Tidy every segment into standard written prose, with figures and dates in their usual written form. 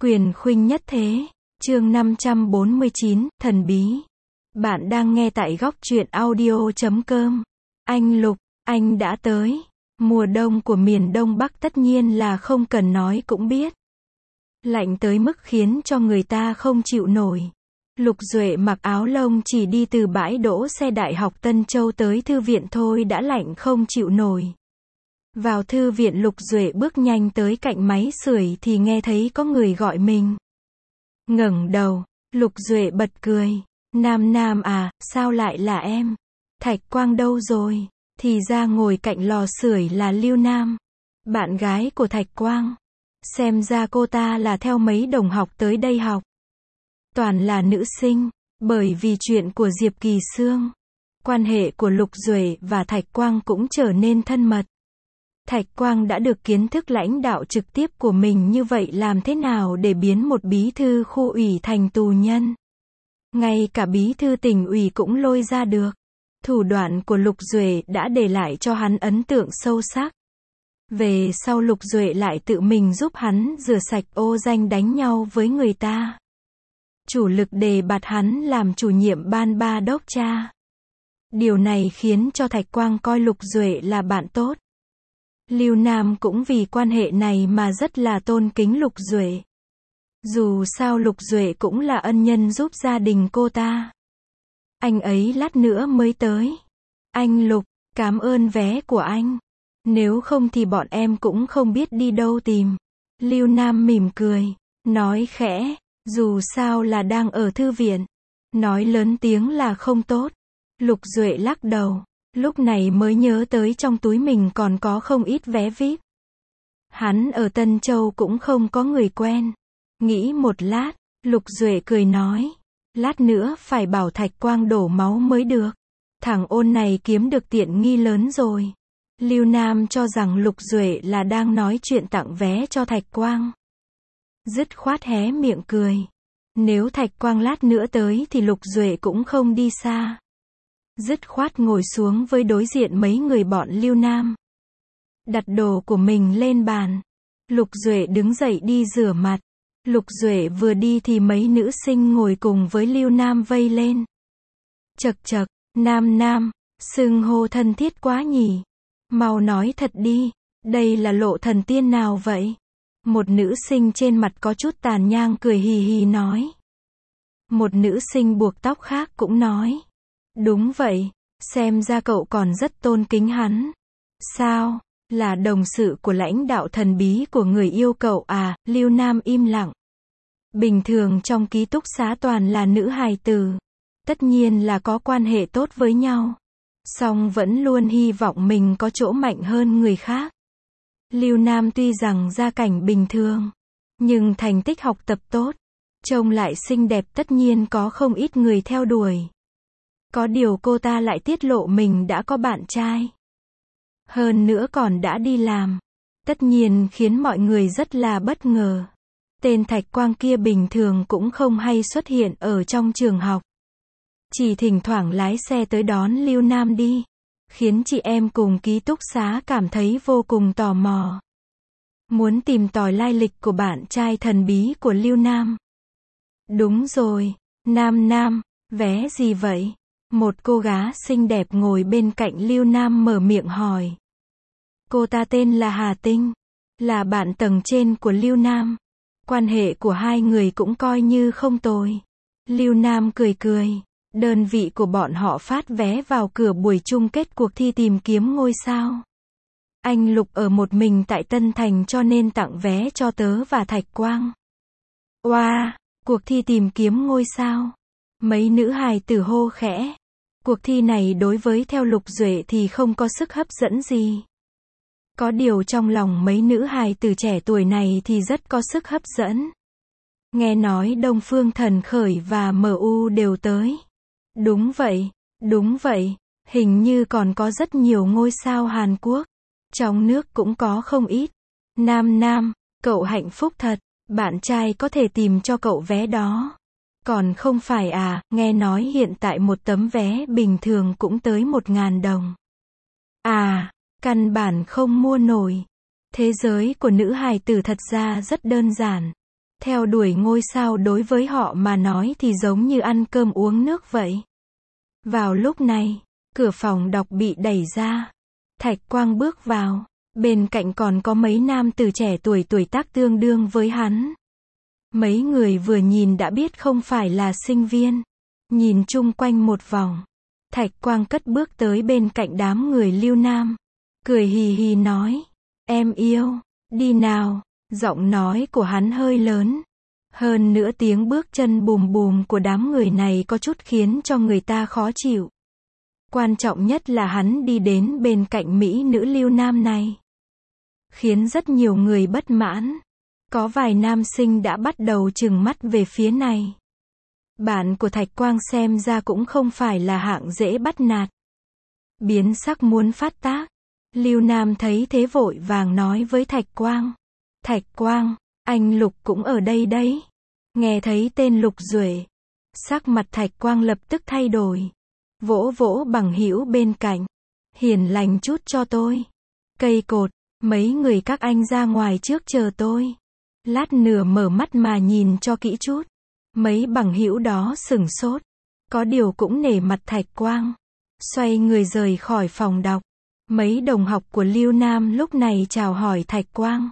Quyền khuynh nhất thế. Chương 549, thần bí. Bạn đang nghe tại góc truyện audio.com. Anh Lục, anh đã tới. Mùa đông của miền Đông Bắc tất nhiên là không cần nói cũng biết. Lạnh tới mức khiến cho người ta không chịu nổi. Lục Duệ mặc áo lông chỉ đi từ bãi đỗ xe Đại học Tân Châu tới thư viện thôi đã lạnh không chịu nổi. Vào thư viện Lục Duệ bước nhanh tới cạnh máy sưởi thì nghe thấy có người gọi mình. Ngẩng đầu, Lục Duệ bật cười. Nam Nam à, sao lại là em? Thạch Quang đâu rồi? Thì ra ngồi cạnh lò sưởi là Lưu Nam, bạn gái của Thạch Quang. Xem ra cô ta là theo mấy đồng học tới đây học. Toàn là nữ sinh, bởi vì chuyện của Diệp Kỳ Sương. Quan hệ của Lục Duệ và Thạch Quang cũng trở nên thân mật. Thạch Quang đã được kiến thức lãnh đạo trực tiếp của mình như vậy làm thế nào để biến một bí thư khu ủy thành tù nhân. Ngay cả bí thư tỉnh ủy cũng lôi ra được. Thủ đoạn của Lục Duệ đã để lại cho hắn ấn tượng sâu sắc. Về sau Lục Duệ lại tự mình giúp hắn rửa sạch ô danh đánh nhau với người ta. Chủ lực đề bạt hắn làm chủ nhiệm ban ba đốc tra. Điều này khiến cho Thạch Quang coi Lục Duệ là bạn tốt. Lưu Nam cũng vì quan hệ này mà rất là tôn kính Lục Duệ. Dù sao Lục Duệ cũng là ân nhân giúp gia đình cô ta. Anh ấy lát nữa mới tới. Anh Lục, cảm ơn vé của anh. Nếu không thì bọn em cũng không biết đi đâu tìm. Lưu Nam mỉm cười, nói khẽ, dù sao là đang ở thư viện. Nói lớn tiếng là không tốt. Lục Duệ lắc đầu, lúc này mới nhớ tới trong túi mình còn có không ít vé VIP. Hắn ở Tân Châu cũng không có người quen. Nghĩ một lát, Lục Duệ cười nói, lát nữa phải bảo Thạch Quang đổ máu mới được. Thằng ôn này kiếm được tiện nghi lớn rồi. Lưu Nam cho rằng Lục Duệ là đang nói chuyện tặng vé cho Thạch Quang. Dứt khoát hé miệng cười. Nếu Thạch Quang lát nữa tới thì Lục Duệ cũng không đi xa. Dứt khoát ngồi xuống với đối diện mấy người bọn Lưu Nam. Đặt đồ của mình lên bàn. Lục Duệ đứng dậy đi rửa mặt. Lục Duệ vừa đi thì mấy nữ sinh ngồi cùng với Lưu Nam vây lên. Chậc chậc, Nam Nam, xưng hô thân thiết quá nhỉ. Mau nói thật đi, đây là lộ thần tiên nào vậy? Một nữ sinh trên mặt có chút tàn nhang cười hì hì nói. Một nữ sinh buộc tóc khác cũng nói. Đúng vậy, xem ra cậu còn rất tôn kính hắn. Sao, là đồng sự của lãnh đạo thần bí của người yêu cậu à? Lưu Nam im lặng. Bình thường trong ký túc xá toàn là nữ hài tử. Tất nhiên là có quan hệ tốt với nhau. Song vẫn luôn hy vọng mình có chỗ mạnh hơn người khác. Lưu Nam tuy rằng gia cảnh bình thường, nhưng thành tích học tập tốt, trông lại xinh đẹp tất nhiên có không ít người theo đuổi. Có điều cô ta lại tiết lộ mình đã có bạn trai. Hơn nữa còn đã đi làm. Tất nhiên khiến mọi người rất là bất ngờ. Tên Thạch Quang kia bình thường cũng không hay xuất hiện ở trong trường học. Chỉ thỉnh thoảng lái xe tới đón Lưu Nam đi. Khiến chị em cùng ký túc xá cảm thấy vô cùng tò mò. Muốn tìm tòi lai lịch của bạn trai thần bí của Lưu Nam. Đúng rồi, Nam Nam, vé gì vậy? Một cô gái xinh đẹp ngồi bên cạnh Lưu Nam mở miệng hỏi. Cô ta tên là Hà Tinh, là bạn tầng trên của Lưu Nam. Quan hệ của hai người cũng coi như không tồi. Lưu Nam cười cười. Đơn vị của bọn họ phát vé vào cửa buổi chung kết cuộc thi tìm kiếm ngôi sao. Anh Lục ở một mình tại Tân Thành cho nên tặng vé cho tớ và Thạch Quang. Oa, cuộc thi tìm kiếm ngôi sao. Mấy nữ hài tử hô khẽ. Cuộc thi này đối với theo Lục Duệ thì không có sức hấp dẫn gì. Có điều trong lòng mấy nữ hài tử trẻ tuổi này thì rất có sức hấp dẫn. Nghe nói Đông Phương Thần Khởi và MU đều tới. Đúng vậy, hình như còn có rất nhiều ngôi sao Hàn Quốc. Trong nước cũng có không ít. Nam Nam, cậu hạnh phúc thật, bạn trai có thể tìm cho cậu vé đó. Còn không phải à, nghe nói hiện tại một tấm vé bình thường cũng tới 1.000 đồng. À, căn bản không mua nổi. Thế giới của nữ hài tử thật ra rất đơn giản. Theo đuổi ngôi sao đối với họ mà nói thì giống như ăn cơm uống nước vậy. Vào lúc này, cửa phòng đọc bị đẩy ra. Thạch Quang bước vào. Bên cạnh còn có mấy nam tử trẻ tuổi tuổi tác tương đương với hắn. Mấy người vừa nhìn đã biết không phải là sinh viên. Nhìn chung quanh một vòng. Thạch Quang cất bước tới bên cạnh đám người Lưu Nam. Cười hì hì nói. Em yêu, đi nào. Giọng nói của hắn hơi lớn. Hơn nữa tiếng bước chân bùm bùm của đám người này có chút khiến cho người ta khó chịu. Quan trọng nhất là hắn đi đến bên cạnh mỹ nữ Lưu Nam này. Khiến rất nhiều người bất mãn. Có vài nam sinh đã bắt đầu trừng mắt về phía này. Bạn của Thạch Quang xem ra cũng không phải là hạng dễ bắt nạt. Biến sắc muốn phát tác. Lưu Nam thấy thế vội vàng nói với Thạch Quang. Thạch Quang, anh Lục cũng ở đây đấy. Nghe thấy tên Lục Duệ. Sắc mặt Thạch Quang lập tức thay đổi. Vỗ vỗ bằng hữu bên cạnh. Hiền lành chút cho tôi. Cây cột, mấy người các anh ra ngoài trước chờ tôi. Lát nữa mở mắt mà nhìn cho kỹ chút. Mấy bằng hữu đó sửng sốt. Có điều cũng nể mặt Thạch Quang. Xoay người rời khỏi phòng đọc. Mấy đồng học của Lưu Nam lúc này chào hỏi Thạch Quang.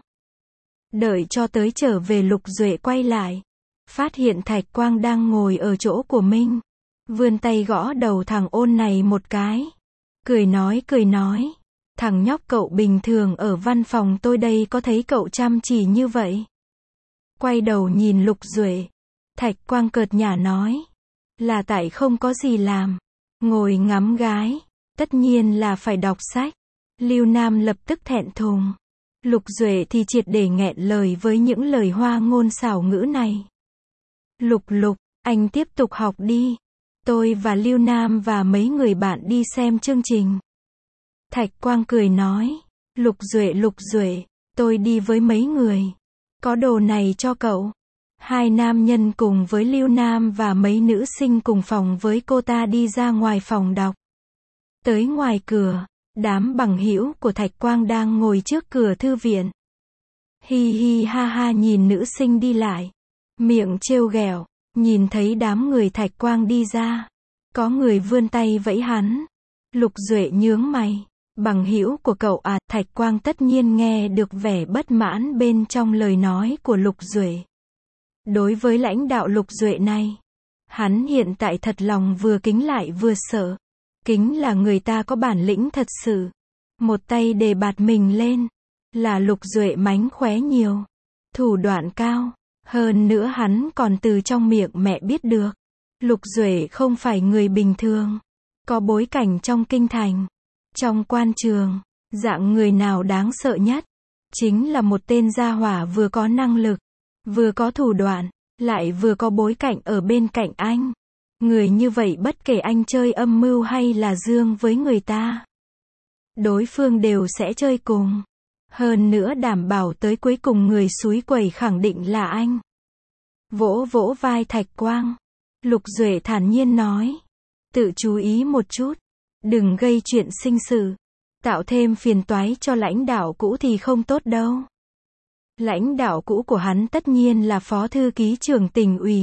Đợi cho tới trở về Lục Duệ quay lại. Phát hiện Thạch Quang đang ngồi ở chỗ của mình. Vươn tay gõ đầu thằng ôn này một cái. Cười nói. Thằng nhóc cậu bình thường ở văn phòng tôi đây có thấy cậu chăm chỉ như vậy. Quay đầu nhìn Lục Duệ. Thạch Quang cợt nhả nói. Là tại không có gì làm. Ngồi ngắm gái. Tất nhiên là phải đọc sách. Lưu Nam lập tức thẹn thùng. Lục Duệ thì triệt để nghẹn lời với những lời hoa ngôn xảo ngữ này. Lục, anh tiếp tục học đi. Tôi và Lưu Nam và mấy người bạn đi xem chương trình. Thạch Quang cười nói. Lục Duệ, tôi đi với mấy người. Có đồ này cho cậu. Hai nam nhân cùng với Lưu Nam và mấy nữ sinh cùng phòng với cô ta đi ra ngoài phòng đọc. Tới ngoài cửa, đám bằng hữu của Thạch Quang đang ngồi trước cửa thư viện. Hi hi ha ha nhìn nữ sinh đi lại. Miệng trêu ghẹo, nhìn thấy đám người Thạch Quang đi ra. Có người vươn tay vẫy hắn. Lục Duệ nhướng mày. Bằng hữu của cậu à? Thạch Quang tất nhiên nghe được vẻ bất mãn bên trong lời nói của Lục Duệ. Đối với lãnh đạo Lục Duệ này, hắn hiện tại thật lòng vừa kính lại vừa sợ. Kính là người ta có bản lĩnh thật sự. Một tay đề bạt mình lên. Là Lục Duệ mánh khóe nhiều. Thủ đoạn cao. Hơn nữa hắn còn từ trong miệng mẹ biết được. Lục Duệ không phải người bình thường. Có bối cảnh trong kinh thành. Trong quan trường. Dạng người nào đáng sợ nhất. Chính là một tên gia hỏa vừa có năng lực. Vừa có thủ đoạn. Lại vừa có bối cảnh ở bên cạnh anh. Người như vậy bất kể anh chơi âm mưu hay là dương với người ta. Đối phương đều sẽ chơi cùng. Hơn nữa đảm bảo tới cuối cùng người xúi quẩy khẳng định là anh. Vỗ vỗ vai Thạch Quang. Lục Duệ thản nhiên nói. Tự chú ý một chút. Đừng gây chuyện sinh sự. Tạo thêm phiền toái cho lãnh đạo cũ thì không tốt đâu. Lãnh đạo cũ của hắn tất nhiên là phó thư ký trưởng tỉnh ủy.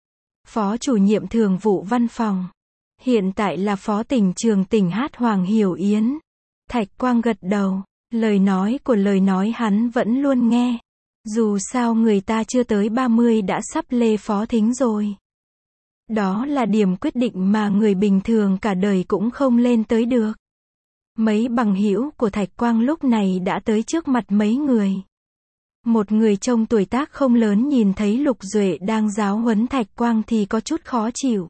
Phó chủ nhiệm thường vụ văn phòng. Hiện tại là phó tỉnh trường tỉnh Hát Hoàng Hiểu Yến. Thạch Quang gật đầu. Lời nói hắn vẫn luôn nghe. Dù sao người ta chưa tới 30 đã sắp lê phó thính rồi. Đó là điểm quyết định mà người bình thường cả đời cũng không lên tới được. Mấy bằng hữu của Thạch Quang lúc này đã tới trước mặt mấy người. Một người trông tuổi tác không lớn nhìn thấy Lục Duệ đang giáo huấn Thạch Quang thì có chút khó chịu.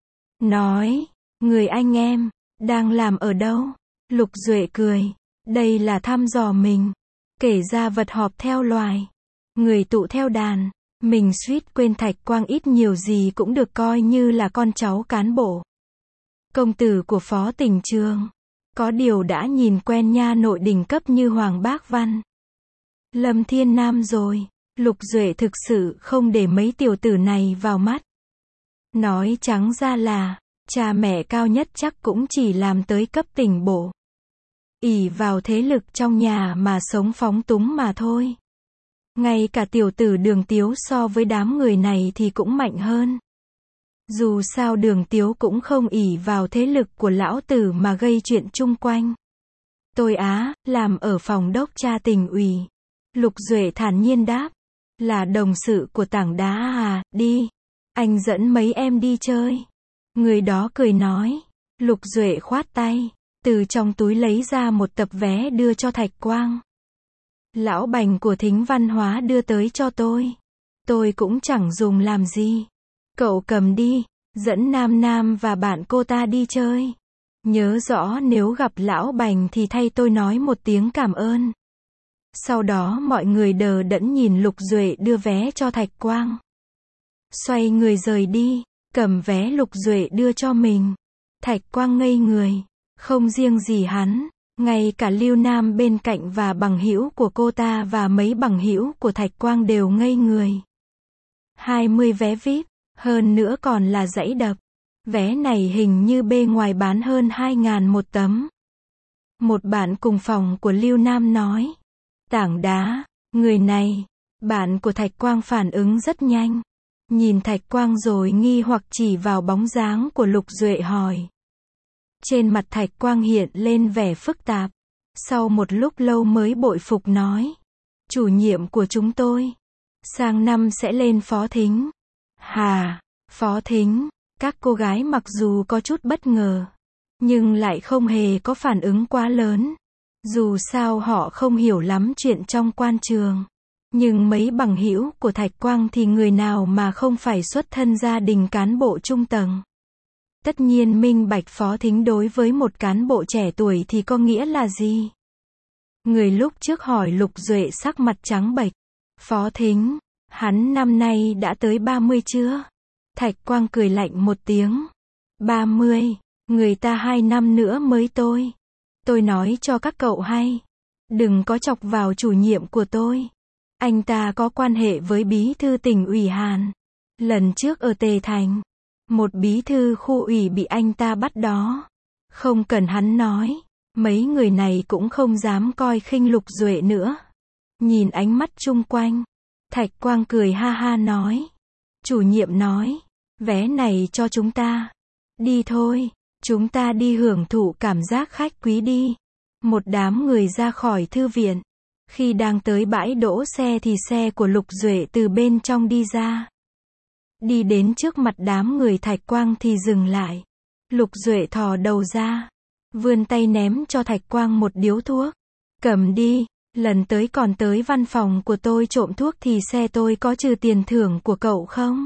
Nói, người anh em, đang làm ở đâu? Lục Duệ cười, đây là thăm dò mình. Kể ra vật họp theo loài. Người tụ theo đàn. Mình suýt quên Thạch Quang ít nhiều gì cũng được coi như là con cháu cán bộ. Công tử của phó tỉnh trường. Có điều đã nhìn quen nha nội đỉnh cấp như Hoàng Bác Văn. Lâm Thiên Nam rồi. Lục Duệ thực sự không để mấy tiểu tử này vào mắt. Nói trắng ra là, cha mẹ cao nhất chắc cũng chỉ làm tới cấp tỉnh bộ. Ỷ vào thế lực trong nhà mà sống phóng túng mà thôi. Ngay cả tiểu tử Đường Tiếu so với đám người này thì cũng mạnh hơn. Dù sao Đường Tiếu cũng không ỷ vào thế lực của lão tử mà gây chuyện chung quanh. Tôi làm ở phòng đốc tra tỉnh ủy. Lục Duệ thản nhiên đáp. Là đồng sự của Tảng Đá à, đi. Anh dẫn mấy em đi chơi. Người đó cười nói. Lục Duệ khoát tay. Từ trong túi lấy ra một tập vé đưa cho Thạch Quang. Lão Bành của Thính Văn Hóa đưa tới cho tôi. Tôi cũng chẳng dùng làm gì. Cậu cầm đi. Dẫn Nam Nam và bạn cô ta đi chơi. Nhớ rõ nếu gặp Lão Bành thì thay tôi nói một tiếng cảm ơn. Sau đó mọi người đờ đẫn nhìn Lục Duệ đưa vé cho Thạch Quang. Xoay người rời đi, cầm vé Lục Duệ đưa cho mình. Thạch Quang ngây người. Không riêng gì hắn, ngay cả Lưu Nam bên cạnh và bằng hữu của cô ta và mấy bằng hữu của Thạch Quang đều ngây người. 20 vé VIP, hơn nữa còn là dãy đập. Vé này hình như bề ngoài bán hơn 2.000 một tấm. Một bạn cùng phòng của Lưu Nam nói. Tảng Đá, người này. Bạn của Thạch Quang phản ứng rất nhanh. Nhìn Thạch Quang rồi nghi hoặc chỉ vào bóng dáng của Lục Duệ hỏi. Trên mặt Thạch Quang hiện lên vẻ phức tạp. Sau một lúc lâu mới bội phục nói. Chủ nhiệm của chúng tôi. Sang năm sẽ lên phó thính. Hà, phó thính. Các cô gái mặc dù có chút bất ngờ. Nhưng lại không hề có phản ứng quá lớn. Dù sao họ không hiểu lắm chuyện trong quan trường. Nhưng mấy bằng hữu của Thạch Quang thì người nào mà không phải xuất thân gia đình cán bộ trung tầng. Tất nhiên minh bạch phó thính đối với một cán bộ trẻ tuổi thì có nghĩa là gì? Người lúc trước hỏi Lục Duệ sắc mặt trắng bệch. Phó thính, hắn năm nay đã tới 30 chưa? Thạch Quang cười lạnh một tiếng. 30, người ta 2 năm nữa mới tôi. Tôi nói cho các cậu hay. Đừng có chọc vào chủ nhiệm của tôi. Anh ta có quan hệ với bí thư tỉnh ủy Hàn. Lần trước ở Tề Thành. Một bí thư khu ủy bị anh ta bắt đó. Không cần hắn nói. Mấy người này cũng không dám coi khinh Lục Duệ nữa. Nhìn ánh mắt chung quanh. Thạch Quang cười ha ha nói. Chủ nhiệm nói. Vé này cho chúng ta. Đi thôi. Chúng ta đi hưởng thụ cảm giác khách quý đi. Một đám người ra khỏi thư viện. Khi đang tới bãi đỗ xe thì xe của Lục Duệ từ bên trong đi ra. Đi đến trước mặt đám người Thạch Quang thì dừng lại. Lục Duệ thò đầu ra. Vươn tay ném cho Thạch Quang một điếu thuốc. Cầm đi, lần tới còn tới văn phòng của tôi trộm thuốc thì xe tôi có trừ tiền thưởng của cậu không?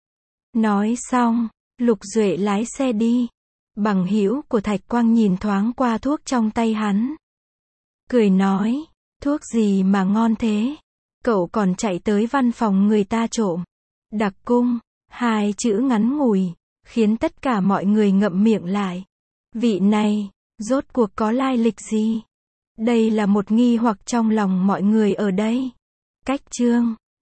Nói xong, Lục Duệ lái xe đi. Bằng hữu của Thạch Quang nhìn thoáng qua thuốc trong tay hắn. Cười nói, thuốc gì mà ngon thế? Cậu còn chạy tới văn phòng người ta trộm. Đặc cung, 2 chữ ngắn ngủi, khiến tất cả mọi người ngậm miệng lại. Vị này, rốt cuộc có lai lịch gì? Đây là một nghi hoặc trong lòng mọi người ở đây. Cách chương